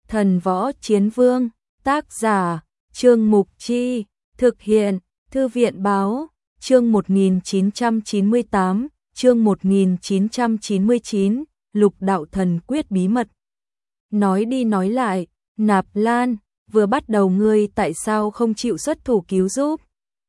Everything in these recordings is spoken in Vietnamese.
Thần Võ Chiến Vương, tác giả, Trương Mục Chi, thực hiện, Thư viện Báo, chương 1998, chương 1999, Lục Đạo Thần Quyết bí mật. Nói đi nói lại, Nạp Lan, vừa bắt đầu ngươi tại sao không chịu xuất thủ cứu giúp?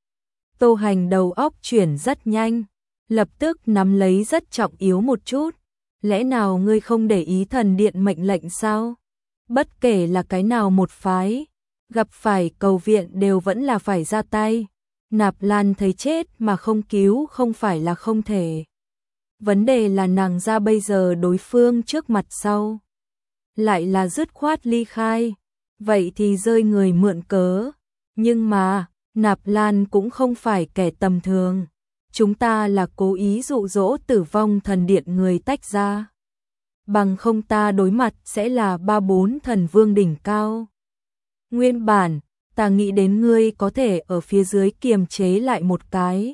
Tô Hành đầu óc chuyển rất nhanh, lập tức nắm lấy rất trọng yếu một chút. Lẽ nào ngươi không để ý thần điện mệnh lệnh sao? Bất kể là cái nào một phái, gặp phải cầu viện đều vẫn là phải ra tay. Nạp Lan thấy chết mà không cứu không phải là không thể. Vấn đề là nàng ra bây giờ đối phương trước mặt sau. Lại là dứt khoát ly khai. Vậy thì rơi người mượn cớ. Nhưng mà, Nạp Lan cũng không phải kẻ tầm thường. Chúng ta là cố ý dụ dỗ Tử Vong Thần Điện người tách ra. Bằng không ta đối mặt sẽ là 3-4 thần vương đỉnh cao. Nguyên bản, ta nghĩ đến ngươi có thể ở phía dưới kiềm chế lại một cái.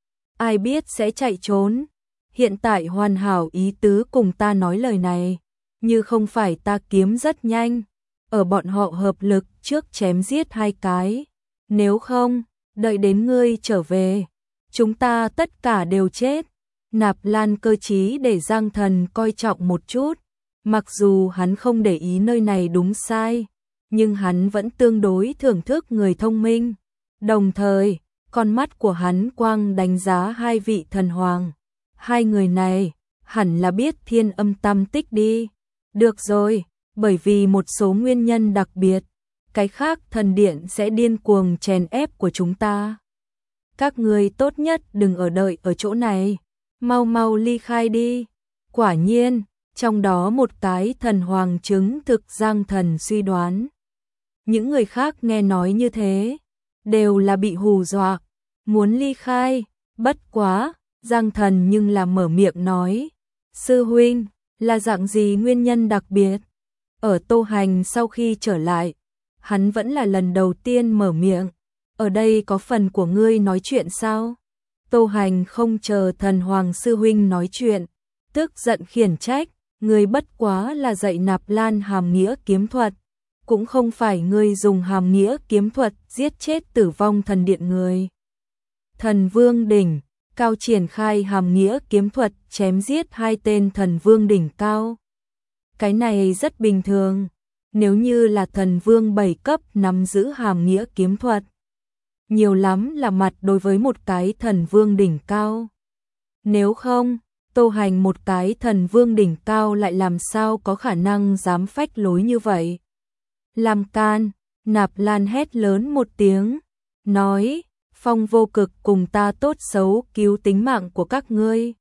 Ai biết sẽ chạy trốn. Hiện tại hoàn hảo ý tứ cùng ta nói lời này. Như không phải ta kiếm rất nhanh. Ở bọn họ hợp lực trước chém giết 2 cái. Nếu không, đợi đến ngươi trở về. Chúng ta tất cả đều chết. Nạp Lan cơ trí để Giang Thần coi trọng một chút. Mặc dù hắn không để ý nơi này đúng sai, nhưng hắn vẫn tương đối thưởng thức người thông minh. Đồng thời, con mắt của hắn quang đánh giá 2 vị thần hoàng. 2 người này, hẳn là biết Thiên Âm Tam Tích đi. Được rồi, bởi vì một số nguyên nhân đặc biệt, cái khác thần điện sẽ điên cuồng chèn ép của chúng ta. Các ngươi tốt nhất đừng ở đợi ở chỗ này, mau mau ly khai đi. Quả nhiên, trong đó một cái thần hoàng chứng thực Giang Thần suy đoán. Những người khác nghe nói như thế, đều là bị hù dọa, muốn ly khai, bất quá, Giang Thần nhưng là mở miệng nói, sư huynh, là dạng gì nguyên nhân đặc biệt? Ở Tô Hành sau khi trở lại, hắn vẫn là lần đầu tiên mở miệng, ở đây có phần của ngươi nói chuyện sao? Tô Hành không chờ thần hoàng sư huynh nói chuyện, tức giận khiển trách, ngươi bất quá là dạy Nạp Lan hàm nghĩa kiếm thuật, cũng không phải ngươi dùng hàm nghĩa kiếm thuật giết chết Tử Vong Thần Điện người. Thần Vương đỉnh cao triển khai hàm nghĩa kiếm thuật chém giết 2 tên thần vương đỉnh cao. Cái này rất bình thường, nếu như là thần vương 7 cấp nắm giữ hàm nghĩa kiếm thuật, nhiều lắm là mặt đối với một cái thần vương đỉnh cao. Nếu không, Tô Hành một cái thần vương đỉnh cao lại làm sao có khả năng dám phách lối như vậy. Làm can, Nạp Lan hét lớn một tiếng, nói, Phong Vô Cực cùng ta tốt xấu cứu tính mạng của các ngươi.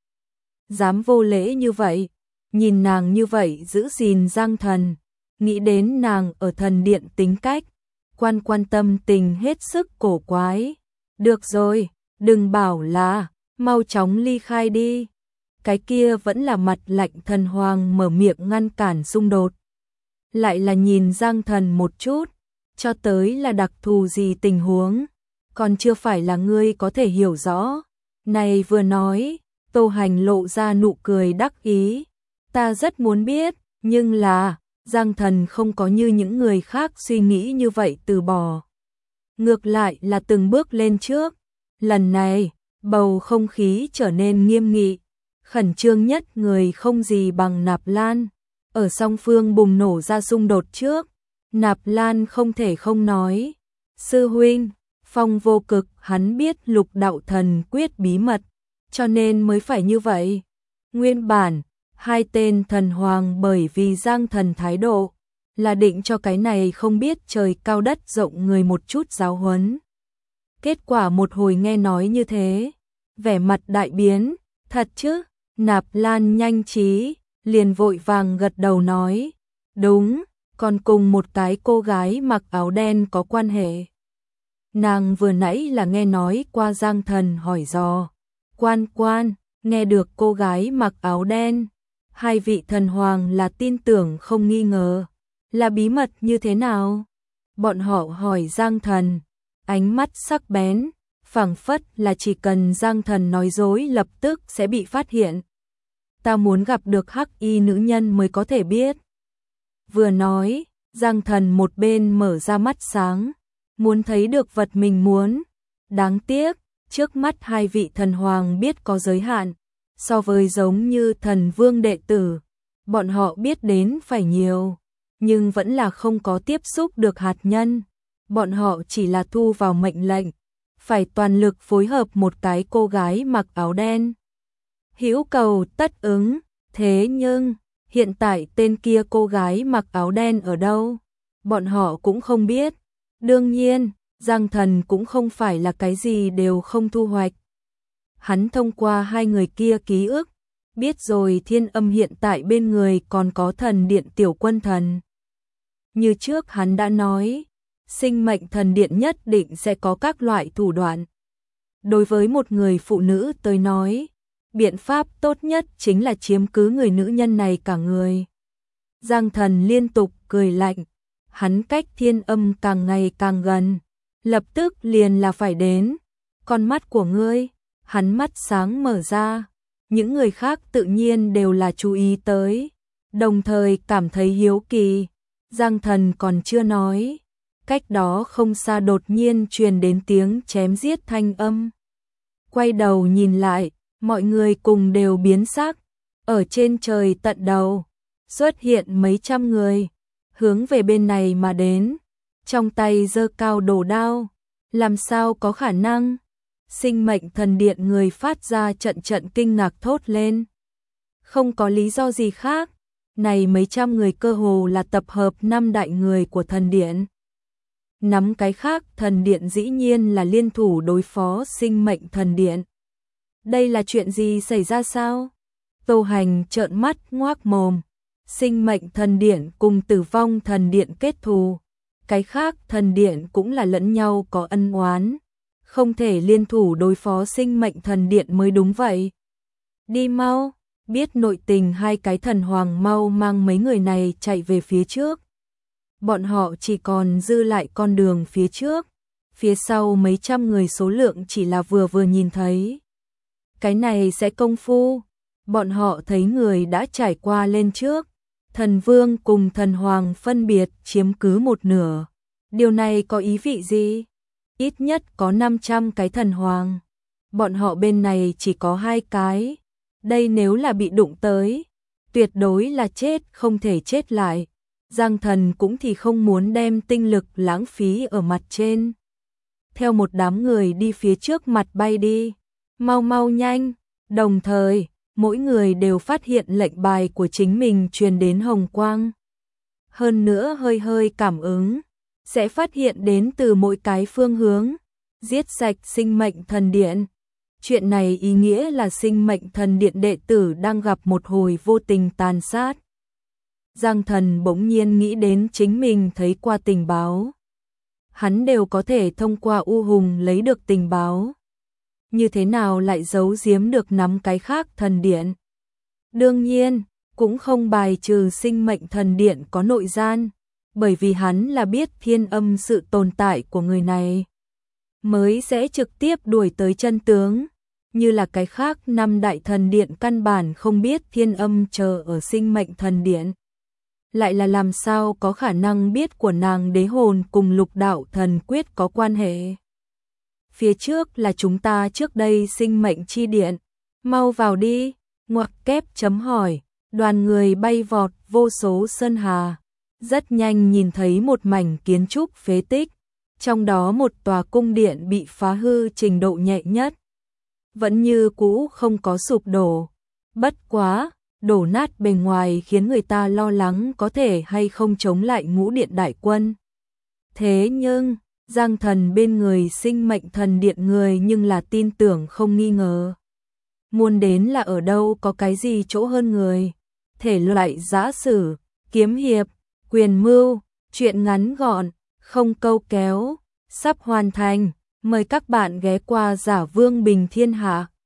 Dám vô lễ như vậy, nhìn nàng như vậy giữ gìn Giang Thần, nghĩ đến nàng ở thần điện tính cách, quan tâm tình hết sức cổ quái. Được rồi, đừng bảo là, mau chóng ly khai đi. Cái kia vẫn là mặt lạnh thần hoàng mở miệng ngăn cản xung đột. Lại là nhìn Giang Thần một chút, cho tới là đặc thù gì tình huống, còn chưa phải là ngươi có thể hiểu rõ. Này vừa nói, Tô Hành lộ ra nụ cười đắc ý. Ta rất muốn biết, nhưng là, Giang Thần không có như những người khác suy nghĩ như vậy từ bỏ. Ngược lại là từng bước lên trước. Lần này, bầu không khí trở nên nghiêm nghị. Khẩn trương nhất người không gì bằng Nạp Lan. Ở song phương bùng nổ ra xung đột trước, Nạp Lan không thể không nói. Sư huynh, Phong Vô Cực hắn biết Lục Đạo Thần Quyết bí mật, cho nên mới phải như vậy. Nguyên bản, 2 tên thần hoàng bởi vì Giang Thần thái độ, là định cho cái này không biết trời cao đất rộng người một chút giáo huấn. Kết quả một hồi nghe nói như thế, vẻ mặt đại biến, thật chứ? Nạp Lan nhanh trí, liền vội vàng gật đầu nói, đúng, còn cùng một cái cô gái mặc áo đen có quan hệ. Nàng vừa nãy là nghe nói qua Giang Thần hỏi dò. Quan, nghe được cô gái mặc áo đen, 2 vị thần hoàng là tin tưởng không nghi ngờ. Là bí mật như thế nào? Bọn họ hỏi Giang Thần, ánh mắt sắc bén, phảng phất là chỉ cần Giang Thần nói dối lập tức sẽ bị phát hiện. Ta muốn gặp được hắc y nữ nhân mới có thể biết. Vừa nói, Giang Thần một bên mở ra mắt sáng, muốn thấy được vật mình muốn. Đáng tiếc, trước mắt hai vị thần hoàng biết có giới hạn, so với giống như thần vương đệ tử, bọn họ biết đến phải nhiều, nhưng vẫn là không có tiếp xúc được hạt nhân. Bọn họ chỉ là thu vào mệnh lệnh, phải toàn lực phối hợp một cái cô gái mặc áo đen. Hữu cầu tất ứng, thế nhưng, hiện tại tên kia cô gái mặc áo đen ở đâu? Bọn họ cũng không biết. Đương nhiên, Giang Thần cũng không phải là cái gì đều không thu hoạch. Hắn thông qua hai người kia ký ức, biết rồi Thiên Âm hiện tại bên người còn có thần điện tiểu quân thần. Như trước hắn đã nói, sinh mệnh thần điện nhất định sẽ có các loại thủ đoạn. Đối với một người phụ nữ tới nói, biện pháp tốt nhất chính là chiếm cứ người nữ nhân này cả người. Giang Thần liên tục cười lạnh, hắn cách Thiên Âm càng ngày càng gần, lập tức liền là phải đến. Con mắt của ngươi, hắn mắt sáng mở ra, những người khác tự nhiên đều là chú ý tới, đồng thời cảm thấy hiếu kỳ. Giang Thần còn chưa nói, cách đó không xa đột nhiên truyền đến tiếng chém giết thanh âm. Quay đầu nhìn lại, mọi người cùng đều biến sắc, ở trên trời tận đầu, xuất hiện mấy trăm người, hướng về bên này mà đến, trong tay giơ cao đồ đao, làm sao có khả năng? Sinh mệnh thần điện người phát ra trận trận kinh ngạc thốt lên. Không có lý do gì khác, này mấy trăm người cơ hồ là tập hợp 5 đại người của thần điện. Nắm cái khác, thần điện dĩ nhiên là liên thủ đối phó sinh mệnh thần điện. Đây là chuyện gì xảy ra sao? Tô Hành trợn mắt ngoác mồm. Sinh mệnh thần điện cùng tử vong thần điện kết thù. Cái khác thần điện cũng là lẫn nhau có ân oán. Không thể liên thủ đối phó sinh mệnh thần điện mới đúng vậy. Đi mau, biết nội tình hai cái thần hoàng mau mang mấy người này chạy về phía trước. Bọn họ chỉ còn dư lại con đường phía trước. Phía sau mấy trăm người số lượng chỉ là vừa vừa nhìn thấy. Cái này sẽ công phu. Bọn họ thấy người đã trải qua lên trước. Thần vương cùng thần hoàng phân biệt chiếm cứ một nửa. Điều này có ý vị gì? Ít nhất có 500 cái thần hoàng. Bọn họ bên này chỉ có 2 cái. Đây nếu là bị đụng tới, tuyệt đối là chết không thể chết lại. Giang Thần cũng thì không muốn đem tinh lực lãng phí ở mặt trên. Theo một đám người đi phía trước mặt bay đi. Mau mau nhanh. Đồng thời, mỗi người đều phát hiện lệnh bài của chính mình truyền đến hồng quang. Hơn nữa hơi hơi cảm ứng, sẽ phát hiện đến từ mỗi cái phương hướng. Giết sạch sinh mệnh thần điện. Chuyện này ý nghĩa là sinh mệnh thần điện đệ tử đang gặp một hồi vô tình tàn sát. Giang Thần bỗng nhiên nghĩ đến chính mình thấy qua tình báo. Hắn đều có thể thông qua U Hùng lấy được tình báo. Như thế nào lại giấu giếm được nắm cái khác thần điện? Đương nhiên, cũng không bài trừ sinh mệnh thần điện có nội gian, bởi vì hắn là biết Thiên Âm sự tồn tại của người này, mới sẽ trực tiếp đuổi tới chân tướng. Như là cái khác 5 đại thần điện căn bản không biết Thiên Âm chờ ở sinh mệnh thần điện. Lại là làm sao có khả năng biết của nàng đế hồn cùng lục đạo thần quyết có quan hệ. Phía trước là chúng ta trước đây sinh mệnh chi điện. Mau vào đi, ngoặc kép chấm hỏi. Đoàn người bay vọt vô số sơn hà. Rất nhanh nhìn thấy một mảnh kiến trúc phế tích. Trong đó một tòa cung điện bị phá hư trình độ nhẹ nhất. Vẫn như cũ không có sụp đổ. Bất quá, đổ nát bề ngoài khiến người ta lo lắng có thể hay không chống lại ngũ điện đại quân. Thế nhưng, Giang Thần bên người sinh mệnh thần điện người nhưng là tin tưởng không nghi ngờ. Muốn đến là ở đâu có cái gì chỗ hơn người. Thể loại giã sử, kiếm hiệp, quyền mưu, chuyện ngắn gọn, không câu kéo, sắp hoàn thành. Mời các bạn ghé qua Giả Vương Bình Thiên Hạ.